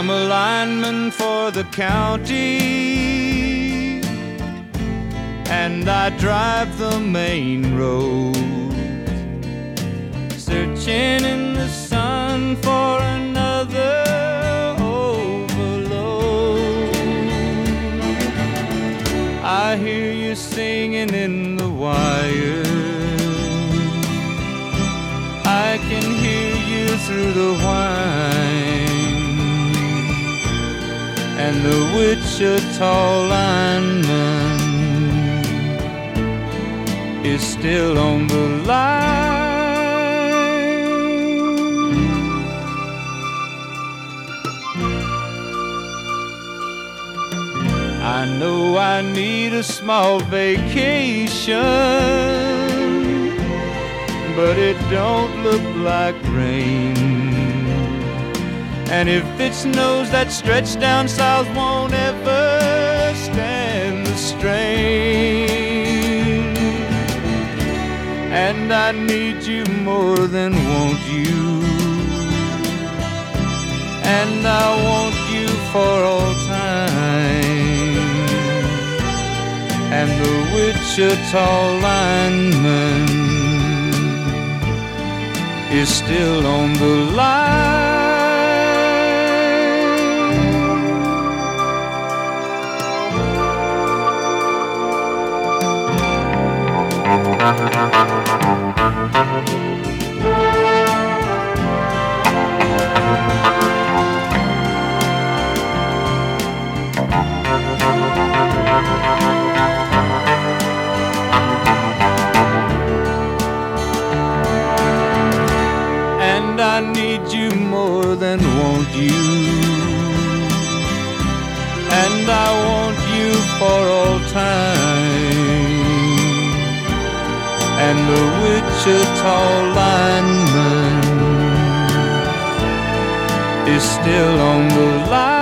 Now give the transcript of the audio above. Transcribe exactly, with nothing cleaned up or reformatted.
I'm a lineman for the county, and I drive the main road, searching in the sun for another overload. I hear you singing in the wire, I can hear you through the whine, and the Wichita lineman is still on the line. I know I need a small vacation, but it don't look like rain. And if it snows, that stretch down south won't ever stand the strain. And I need you more than want you, and I want you for all time. And the Wichita lineman is still on the line. And I need you more than want you, and I want you for all time. And the Wichita lineman is still on the line.